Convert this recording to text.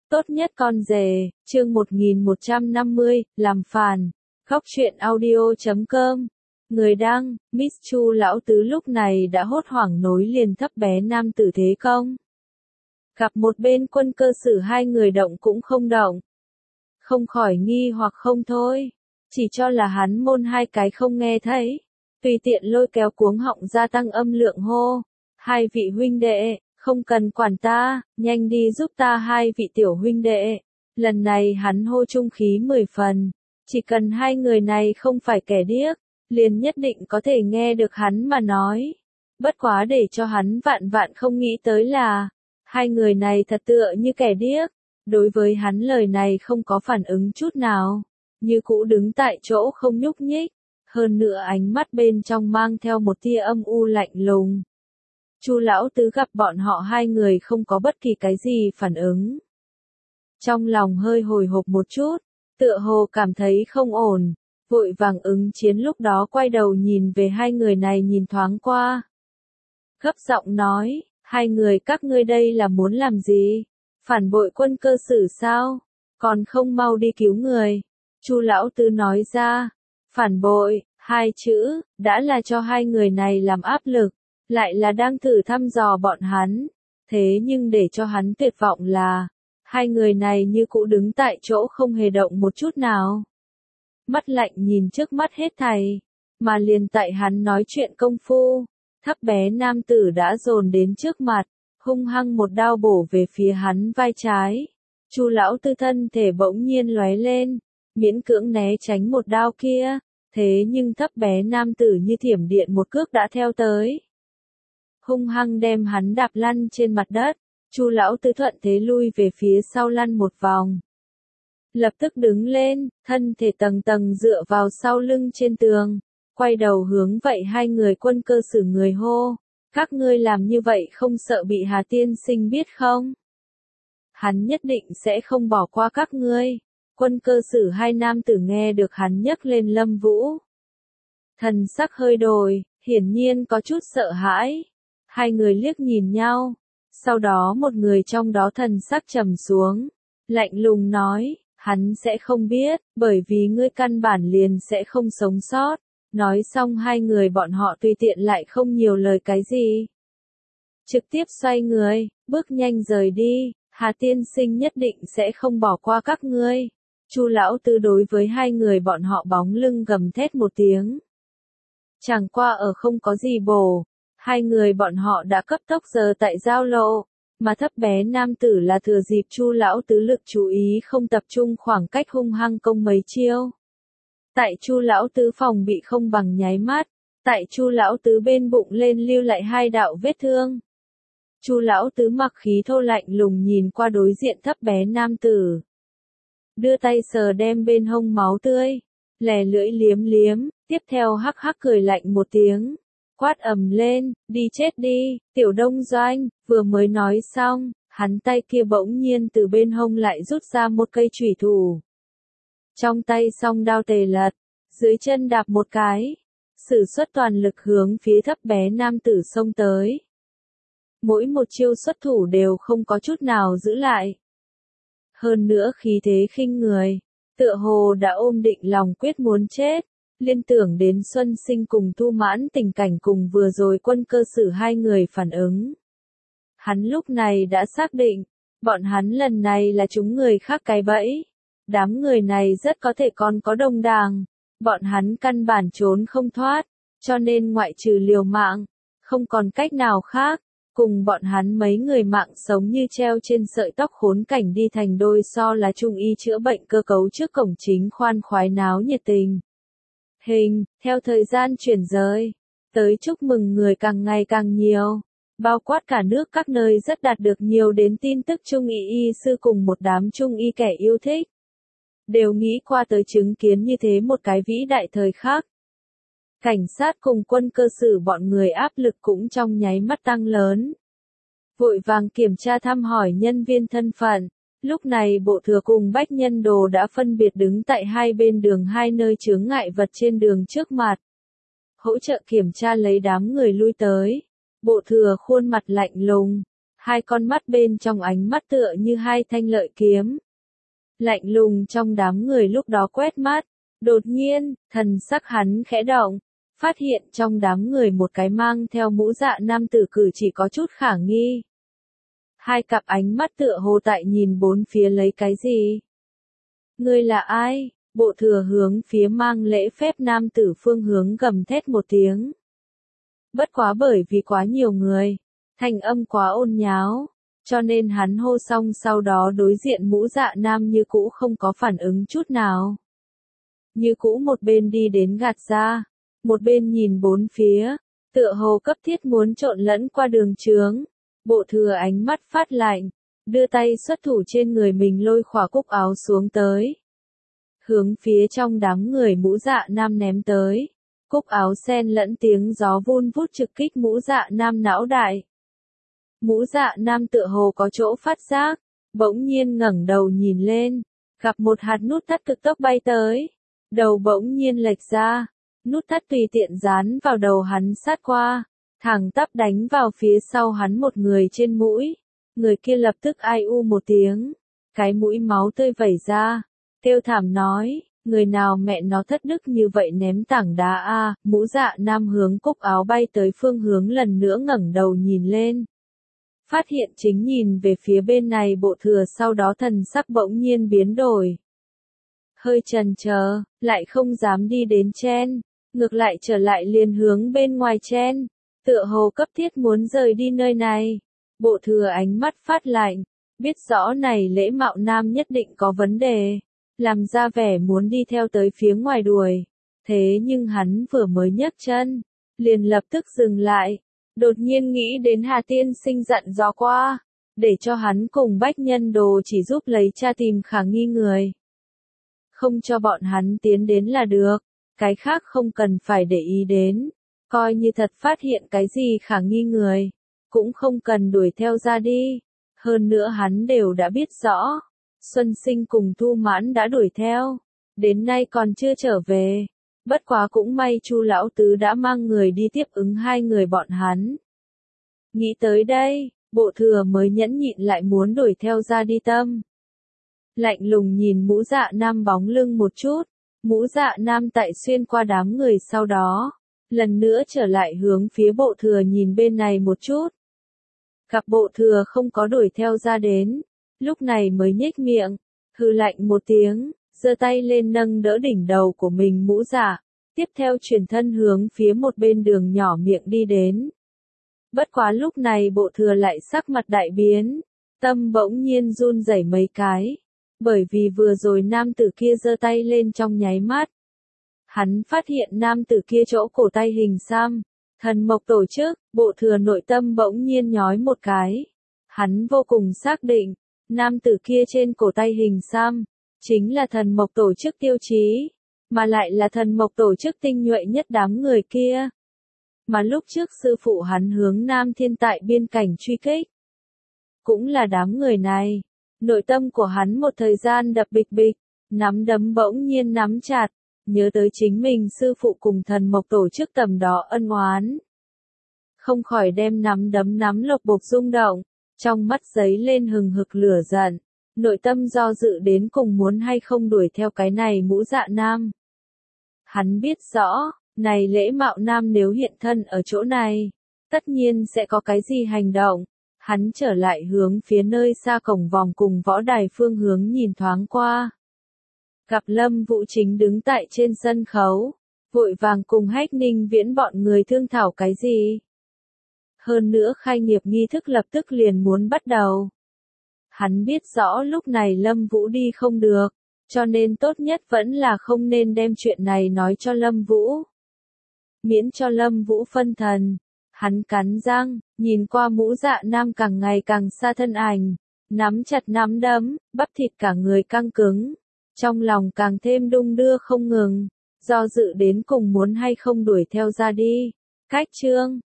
Tốt nhất con rể, chương 1150, làm phản. Góc truyện audio.com. Người đăng, Miss Chu lão tứ lúc này đã hốt hoảng nối liền thấp bé nam tử thế công. Gặp một bên Quân Cơ Sử hai người động cũng không động. Không khỏi nghi hoặc không thôi. Chỉ cho là hắn môn hai cái không nghe thấy. Tùy tiện lôi kéo cuống họng gia tăng âm lượng hô. Hai vị huynh đệ, không cần quản ta, nhanh đi giúp ta hai vị tiểu huynh đệ. Lần này hắn hô trung khí 10 phần. Chỉ cần hai người này không phải kẻ điếc, liền nhất định có thể nghe được hắn mà nói. Bất quá để cho hắn vạn vạn không nghĩ tới là, hai người này thật tựa như kẻ điếc. Đối với hắn lời này không có phản ứng chút nào, như cũ đứng tại chỗ không nhúc nhích, hơn nữa ánh mắt bên trong mang theo một tia âm u lạnh lùng. Chu lão tứ gặp bọn họ hai người không có bất kỳ cái gì phản ứng. Trong lòng hơi hồi hộp một chút, tựa hồ cảm thấy không ổn, vội vàng ứng chiến lúc đó quay đầu nhìn về hai người này nhìn thoáng qua. Gấp giọng nói, hai người các ngươi đây là muốn làm gì? Phản bội Quân Cơ Sử sao? Còn không mau đi cứu người. Chu lão tứ nói ra, phản bội, hai chữ, đã là cho hai người này làm áp lực, lại là đang thử thăm dò bọn hắn. Thế nhưng để cho hắn tuyệt vọng là, hai người này như cũ đứng tại chỗ không hề động một chút nào. Mắt lạnh nhìn trước mắt hết thảy, mà liền tại hắn nói chuyện công phu, thấp bé nam tử đã dồn đến trước mặt, hung hăng một đao bổ về phía hắn vai trái. Chu lão tư thân thể bỗng nhiên lóe lên, miễn cưỡng né tránh một đao kia, thế nhưng thấp bé nam tử như thiểm điện một cước đã theo tới. Hung hăng đem hắn đạp lăn trên mặt đất, Chu lão tư thuận thế lui về phía sau lăn một vòng. Lập tức đứng lên, thân thể tầng tầng dựa vào sau lưng trên tường, quay đầu hướng vậy hai người Quân Cơ Sử người hô. Các ngươi làm như vậy không sợ bị Hà tiên sinh biết không? Hắn nhất định sẽ không bỏ qua các ngươi. Quân Cơ Sử hai nam tử nghe được hắn nhấc lên Lâm Vũ. Thần sắc hơi đổi, hiển nhiên có chút sợ hãi. Hai người liếc nhìn nhau. Sau đó một người trong đó thần sắc trầm xuống. Lạnh lùng nói, hắn sẽ không biết, bởi vì ngươi căn bản liền sẽ không sống sót. Nói xong hai người bọn họ tùy tiện lại không nhiều lời cái gì. Trực tiếp xoay người, bước nhanh rời đi, Hà tiên sinh nhất định sẽ không bỏ qua các ngươi. Chu lão tứ đối với hai người bọn họ bóng lưng gầm thét một tiếng. Chẳng qua ở không có gì bổ, hai người bọn họ đã cấp tốc giờ tại giao lộ, mà thấp bé nam tử là thừa dịp Chu lão tứ lực chú ý không tập trung khoảng cách hung hăng công mấy chiêu. Tại Chu lão tứ phòng bị không bằng nháy mắt, tại Chu lão tứ bên bụng lên lưu lại hai đạo vết thương. Chu lão tứ mặc khí thô lạnh lùng nhìn qua đối diện thấp bé nam tử. Đưa tay sờ đem bên hông máu tươi, lè lưỡi liếm liếm, tiếp theo hắc hắc cười lạnh một tiếng. Quát ầm lên, đi chết đi, Tiểu Đông Doanh, vừa mới nói xong, hắn tay kia bỗng nhiên từ bên hông lại rút ra một cây chủy thủ. Trong tay song đao tề lật, dưới chân đạp một cái, sử xuất toàn lực hướng phía thấp bé nam tử xông tới. Mỗi một chiêu xuất thủ đều không có chút nào giữ lại. Hơn nữa khí thế khinh người, tựa hồ đã ôm định lòng quyết muốn chết, liên tưởng đến Xuân Sinh cùng Thu Mãn tình cảnh cùng vừa rồi Quân Cơ Sử hai người phản ứng. Hắn lúc này đã xác định, bọn hắn lần này là chúng người khác cái bẫy. Đám người này rất có thể còn có đồng đảng, bọn hắn căn bản trốn không thoát, cho nên ngoại trừ liều mạng, không còn cách nào khác, cùng bọn hắn mấy người mạng sống như treo trên sợi tóc khốn cảnh đi thành đôi so là trung y chữa bệnh cơ cấu trước cổng chính khoan khoái náo nhiệt tình. Theo thời gian chuyển rời, tới chúc mừng người càng ngày càng nhiều, bao quát cả nước các nơi rất đạt được nhiều đến tin tức trung y sư cùng một đám trung y kẻ yêu thích. Đều nghĩ qua tới chứng kiến như thế một cái vĩ đại thời khắc. Cảnh sát cùng Quân Cơ Sử bọn người áp lực cũng trong nháy mắt tăng lớn. Vội vàng kiểm tra thăm hỏi nhân viên thân phận, lúc này Bộ Thừa cùng Bách Nhân Đồ đã phân biệt đứng tại hai bên đường hai nơi chướng ngại vật trên đường trước mặt. Hỗ trợ kiểm tra lấy đám người lui tới. Bộ Thừa khuôn mặt lạnh lùng, Hai con mắt bên trong ánh mắt tựa như hai thanh lợi kiếm. Lạnh lùng trong đám người lúc đó quét mắt. Đột nhiên, thần sắc hắn khẽ động. Phát hiện trong đám người một cái mang theo mũ dạ nam tử cử chỉ có chút khả nghi. Hai cặp ánh mắt tựa hồ tại nhìn bốn phía lấy cái gì? Ngươi là ai? Bộ thừa hướng phía mang lễ phép nam tử phương hướng gầm thét một tiếng. Bất quá bởi vì quá nhiều người, thanh âm quá ôn nháo, cho nên hắn hô xong sau đó đối diện mũ dạ nam như cũ không có phản ứng chút nào. Như cũ một bên đi đến gạt ra, một bên nhìn bốn phía, tựa hồ cấp thiết muốn trộn lẫn qua đường chướng. Bộ thừa ánh mắt phát lạnh, đưa tay xuất thủ trên người mình lôi khỏa cúc áo xuống tới. Hướng phía trong đám người mũ dạ nam ném tới. Cúc áo sen lẫn tiếng gió vun vút trực kích mũ dạ nam não đại. Mũ dạ nam tựa hồ có chỗ phát giác, bỗng nhiên ngẩng đầu nhìn lên, gặp một hạt nút thắt cực tốc bay tới. Đầu bỗng nhiên lệch ra, nút thắt tùy tiện dán vào đầu hắn sát qua, thẳng tắp đánh vào phía sau hắn một người trên mũi. Người kia lập tức ai u một tiếng, cái mũi máu tươi vẩy ra, kêu thảm nói, người nào mẹ nó thất đức như vậy ném tảng đá a. Mũ dạ nam hướng cúc áo bay tới phương hướng lần nữa ngẩng đầu nhìn lên. Phát hiện chính nhìn về phía bên này bộ thừa, sau đó thần sắc bỗng nhiên biến đổi. Hơi chần chờ, lại không dám đi đến chen, ngược lại trở lại liền hướng bên ngoài chen, tựa hồ cấp thiết muốn rời đi nơi này. Bộ thừa ánh mắt phát lạnh, biết rõ này lễ mạo nam nhất định có vấn đề, làm ra vẻ muốn đi theo tới phía ngoài đuổi. Thế nhưng hắn vừa mới nhấc chân, liền lập tức dừng lại, đột nhiên nghĩ đến Hà tiên sinh dặn dò qua, để cho hắn cùng bách nhân đồ chỉ giúp lấy tra tìm khả nghi người. Không cho bọn hắn tiến đến là được, cái khác không cần phải để ý đến, coi như thật phát hiện cái gì khả nghi người, cũng không cần đuổi theo ra đi. Hơn nữa hắn đều đã biết rõ, Xuân Sinh cùng Thu Mãn đã đuổi theo, đến nay còn chưa trở về. Bất quá cũng may Chu lão tứ đã mang người đi tiếp ứng hai người bọn hắn. Nghĩ tới đây, bộ thừa mới nhẫn nhịn lại muốn đuổi theo ra đi tâm. Lạnh lùng nhìn mũ dạ nam bóng lưng một chút, mũ dạ nam tại xuyên qua đám người sau đó, lần nữa trở lại hướng phía bộ thừa nhìn bên này một chút. Gặp bộ thừa không có đuổi theo ra đến, lúc này mới nhếch miệng, hừ lạnh một tiếng, giơ tay lên nâng đỡ đỉnh đầu của mình mũ dạ, tiếp theo chuyển thân hướng phía một bên đường nhỏ miệng đi đến. Bất quá lúc này bộ thừa lại sắc mặt đại biến, tâm bỗng nhiên run rẩy mấy cái, bởi vì vừa rồi nam tử kia giơ tay lên trong nháy mắt. Hắn phát hiện nam tử kia chỗ cổ tay hình xăm, thần mộc tổ chức, bộ thừa nội tâm bỗng nhiên nhói một cái. Hắn vô cùng xác định, nam tử kia trên cổ tay hình xăm, chính là thần mộc tổ chức tiêu chí, mà lại là thần mộc tổ chức tinh nhuệ nhất đám người kia. Mà lúc trước sư phụ hắn hướng Nam Thiên tại biên cảnh truy kích, cũng là đám người này. Nội tâm của hắn một thời gian đập bịch bịch, nắm đấm bỗng nhiên nắm chặt, nhớ tới chính mình sư phụ cùng thần mộc tổ chức tầm đó ân oán. Không khỏi đem nắm đấm nắm lộc bộc rung động, trong mắt giấy lên hừng hực lửa giận, nội tâm do dự đến cùng muốn hay không đuổi theo cái này mũ dạ nam. Hắn biết rõ, này lễ mạo nam nếu hiện thân ở chỗ này, tất nhiên sẽ có cái gì hành động. Hắn trở lại hướng phía nơi xa cổng vòng cùng võ đài phương hướng nhìn thoáng qua. Gặp Lâm Vũ chính đứng tại trên sân khấu, vội vàng cùng Hách Ninh Viễn bọn người thương thảo cái gì. Hơn nữa khai nghiệp nghi thức lập tức liền muốn bắt đầu. Hắn biết rõ lúc này Lâm Vũ đi không được, cho nên tốt nhất vẫn là không nên đem chuyện này nói cho Lâm Vũ. Miễn cho Lâm Vũ phân thần. Hắn cắn răng, nhìn qua mũ dạ nam càng ngày càng xa thân ảnh, nắm chặt nắm đấm, bắp thịt cả người căng cứng, trong lòng càng thêm đung đưa không ngừng, do dự đến cùng muốn hay không đuổi theo ra đi. Cách chương